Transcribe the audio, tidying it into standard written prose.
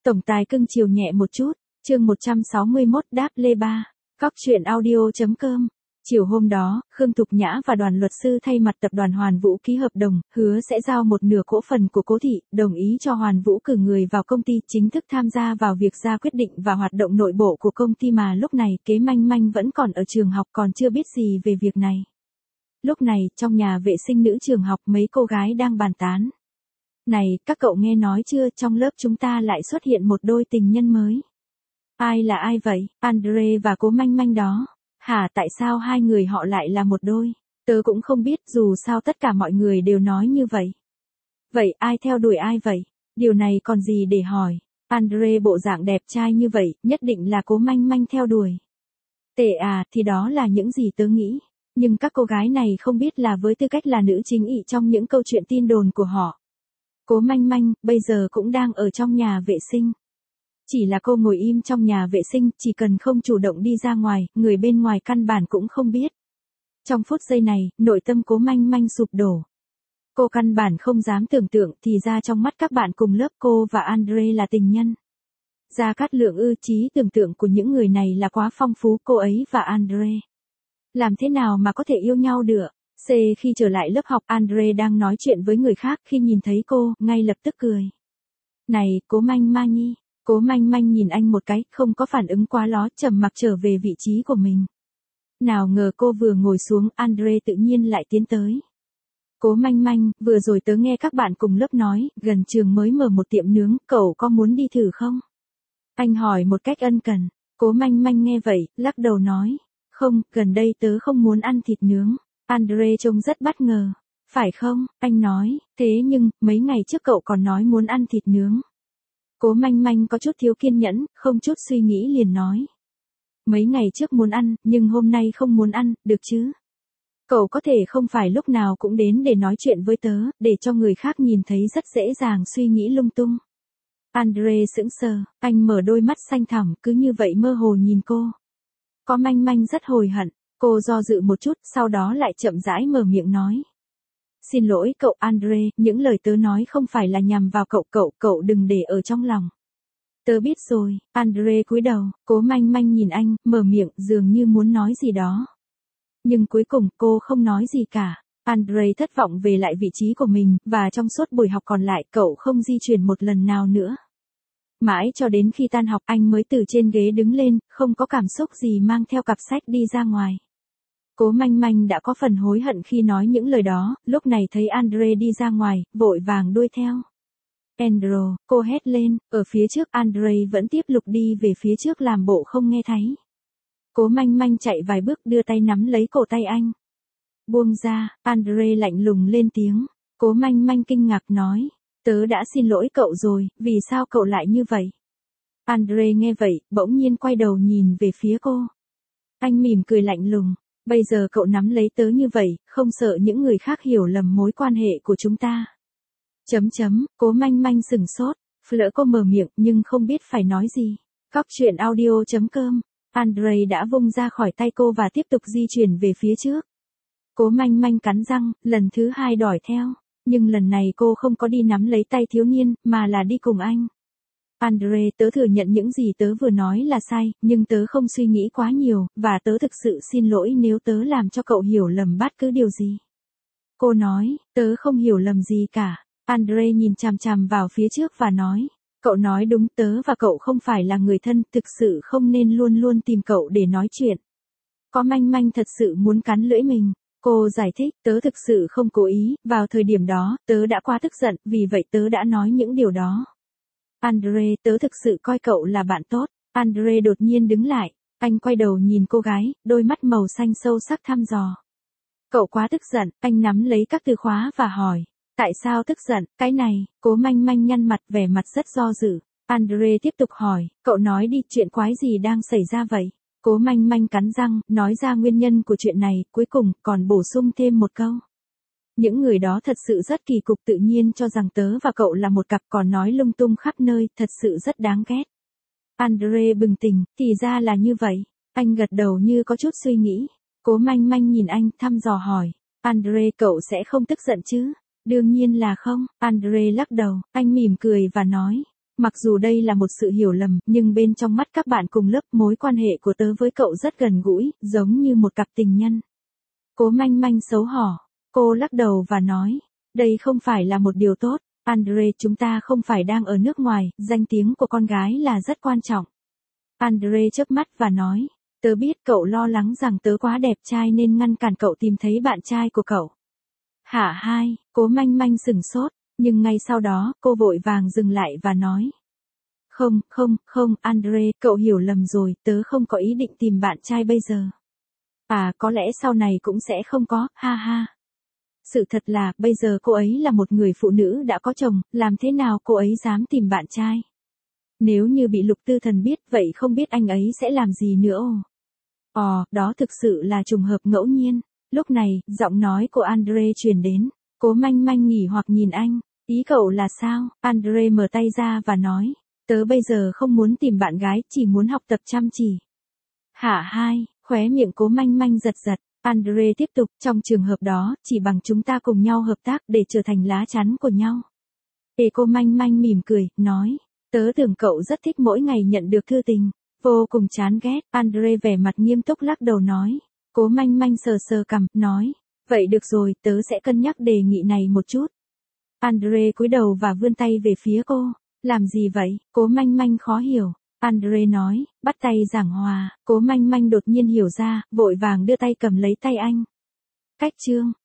Tổng tài cưng chiều nhẹ một chút, chương 161 đáp lê ba. Cóc truyện audio.com. Chiều hôm đó, Khương Thục Nhã và đoàn luật sư thay mặt tập đoàn Hoàn Vũ ký hợp đồng, hứa sẽ giao một nửa cổ phần của Cố Thị, đồng ý cho Hoàn Vũ cử người vào công ty chính thức tham gia vào việc ra quyết định và hoạt động nội bộ của công ty mà lúc này Kế Manh Manh vẫn còn ở trường học còn chưa biết gì về việc này. Lúc này, trong nhà vệ sinh nữ trường học mấy cô gái đang bàn tán. Này, các cậu nghe nói chưa, trong lớp chúng ta lại xuất hiện một đôi tình nhân mới. Ai là ai vậy? Andre và Cố Manh Manh đó. Hả, tại sao hai người họ lại là một đôi? Tớ cũng không biết, dù sao tất cả mọi người đều nói như vậy. Vậy ai theo đuổi ai vậy? Điều này còn gì để hỏi? Andre bộ dạng đẹp trai như vậy, nhất định là Cố Manh Manh theo đuổi. Tệ à, thì đó là những gì tớ nghĩ. Nhưng các cô gái này không biết là với tư cách là nữ chính ị trong những câu chuyện tin đồn của họ. Cố Manh Manh, bây giờ cũng đang ở trong nhà vệ sinh. Chỉ là cô ngồi im trong nhà vệ sinh, chỉ cần không chủ động đi ra ngoài, người bên ngoài căn bản cũng không biết. Trong phút giây này, nội tâm Cố Manh Manh sụp đổ. Cô căn bản không dám tưởng tượng thì ra trong mắt các bạn cùng lớp cô và Andre là tình nhân. Gia Cát Lượng trí tưởng tượng của những người này là quá phong phú, cô ấy và Andre. Làm thế nào mà có thể yêu nhau được? Khi trở lại lớp học, Andre đang nói chuyện với người khác, khi nhìn thấy cô, ngay lập tức cười. Này, Cố Manh Manh Nhi. Cố Manh Manh nhìn anh một cái, không có phản ứng quá ló, trầm mặc trở về vị trí của mình. Nào ngờ cô vừa ngồi xuống, Andre tự nhiên lại tiến tới. Cố Manh Manh, vừa rồi tớ nghe các bạn cùng lớp nói, gần trường mới mở một tiệm nướng, cậu có muốn đi thử không? Anh hỏi một cách ân cần. Cố Manh Manh nghe vậy, lắc đầu nói. Không, gần đây tớ không muốn ăn thịt nướng. Andre trông rất bất ngờ. Phải không? Anh nói, thế nhưng, mấy ngày trước cậu còn nói muốn ăn thịt nướng. Cố Manh Manh có chút thiếu kiên nhẫn, không chút suy nghĩ liền nói. Mấy ngày trước muốn ăn, nhưng hôm nay không muốn ăn, được chứ? Cậu có thể không phải lúc nào cũng đến để nói chuyện với tớ, để cho người khác nhìn thấy rất dễ dàng suy nghĩ lung tung. Andre sững sờ, anh mở đôi mắt xanh thẳm, cứ như vậy mơ hồ nhìn cô. Cố Manh Manh rất hồi hận, cô do dự một chút, sau đó lại chậm rãi mở miệng nói. Xin lỗi cậu Andre, những lời tớ nói không phải là nhằm vào cậu đừng để ở trong lòng. Tớ biết rồi, Andre cúi đầu, Cố Manh Manh nhìn anh, mở miệng dường như muốn nói gì đó. Nhưng cuối cùng cô không nói gì cả. Andre thất vọng về lại vị trí của mình, và trong suốt buổi học còn lại cậu không di chuyển một lần nào nữa. Mãi cho đến khi tan học anh mới từ trên ghế đứng lên, không có cảm xúc gì mang theo cặp sách đi ra ngoài. Cố Manh Manh đã có phần hối hận khi nói những lời đó, lúc này thấy Andre đi ra ngoài, vội vàng đuổi theo. Andrew, cô hét lên, ở phía trước Andre vẫn tiếp tục đi về phía trước làm bộ không nghe thấy. Cố Manh Manh chạy vài bước đưa tay nắm lấy cổ tay anh. Buông ra, Andre lạnh lùng lên tiếng. Cố Manh Manh kinh ngạc nói, tớ đã xin lỗi cậu rồi, vì sao cậu lại như vậy? Andre nghe vậy, bỗng nhiên quay đầu nhìn về phía cô. Anh mỉm cười lạnh lùng. Bây giờ cậu nắm lấy tớ như vậy, không sợ những người khác hiểu lầm mối quan hệ của chúng ta. Cố Manh Manh sừng sốt, lỡ cô mở miệng nhưng không biết phải nói gì. Cóc truyện audio.com. Andre đã vung ra khỏi tay cô và tiếp tục di chuyển về phía trước. Cố Manh Manh cắn răng, lần thứ hai đuổi theo. Nhưng lần này cô không có đi nắm lấy tay thiếu niên, mà là đi cùng anh. Andre, tớ thừa nhận những gì tớ vừa nói là sai, nhưng tớ không suy nghĩ quá nhiều, và tớ thực sự xin lỗi nếu tớ làm cho cậu hiểu lầm bất cứ điều gì. Cô nói, tớ không hiểu lầm gì cả. Andre nhìn chằm chằm vào phía trước và nói, cậu nói đúng, tớ và cậu không phải là người thân, thực sự không nên luôn luôn tìm cậu để nói chuyện. Cố Manh Manh thật sự muốn cắn lưỡi mình. Cô giải thích, tớ thực sự không cố ý, vào thời điểm đó, tớ đã quá tức giận, vì vậy tớ đã nói những điều đó. Andre, tớ thực sự coi cậu là bạn tốt. Andre đột nhiên đứng lại, anh quay đầu nhìn cô gái, đôi mắt màu xanh sâu sắc thăm dò. Cậu quá tức giận, anh nắm lấy các từ khóa và hỏi, tại sao tức giận, cái này? Cố Manh Manh nhăn mặt vẻ mặt rất do dự. Andre tiếp tục hỏi, cậu nói đi, chuyện quái gì đang xảy ra vậy? Cố Manh Manh cắn răng, nói ra nguyên nhân của chuyện này, cuối cùng còn bổ sung thêm một câu. Những người đó thật sự rất kỳ cục, tự nhiên cho rằng tớ và cậu là một cặp, còn nói lung tung khắp nơi, thật sự rất đáng ghét. Andre bừng tỉnh, thì ra là như vậy. Anh gật đầu như có chút suy nghĩ. Cố Manh Manh nhìn anh, thăm dò hỏi. Andre, cậu sẽ không tức giận chứ? Đương nhiên là không. Andre lắc đầu, anh mỉm cười và nói. Mặc dù đây là một sự hiểu lầm, nhưng bên trong mắt các bạn cùng lớp, mối quan hệ của tớ với cậu rất gần gũi, giống như một cặp tình nhân. Cố Manh Manh xấu hổ. Cô lắc đầu và nói, đây không phải là một điều tốt. Andre, chúng ta không phải đang ở nước ngoài, danh tiếng của con gái là rất quan trọng. Andre chớp mắt và nói, tớ biết cậu lo lắng rằng tớ quá đẹp trai nên ngăn cản cậu tìm thấy bạn trai của cậu. Hả hai, Cố Manh Manh sửng sốt, nhưng ngay sau đó, cô vội vàng dừng lại và nói. Không, Andre, cậu hiểu lầm rồi, tớ không có ý định tìm bạn trai bây giờ. À, có lẽ sau này cũng sẽ không có, ha ha. Sự thật là, bây giờ cô ấy là một người phụ nữ đã có chồng, làm thế nào cô ấy dám tìm bạn trai? Nếu như bị Lục Tư Thần biết, vậy không biết anh ấy sẽ làm gì nữa đó thực sự là trùng hợp ngẫu nhiên. Lúc này, giọng nói của Andre truyền đến. Cố Manh Manh nghỉ hoặc nhìn anh. Ý cậu là sao? Andre mở tay ra và nói. Tớ bây giờ không muốn tìm bạn gái, chỉ muốn học tập chăm chỉ. Hả hai, khóe miệng Cố Manh Manh giật giật. Andre tiếp tục, trong trường hợp đó, chỉ bằng chúng ta cùng nhau hợp tác để trở thành lá chắn của nhau. Cố Manh Manh mỉm cười, nói. Tớ tưởng cậu rất thích mỗi ngày nhận được thư tình. Vô cùng chán ghét. Andre vẻ mặt nghiêm túc lắc đầu nói. Cố Manh Manh sờ sờ cằm, nói. Vậy được rồi, tớ sẽ cân nhắc đề nghị này một chút. Andre cúi đầu và vươn tay về phía cô. Làm gì vậy? Cố Manh Manh khó hiểu. Andre nói, bắt tay giảng hòa. Cố Manh Manh đột nhiên hiểu ra, vội vàng đưa tay cầm lấy tay anh. Cách chương.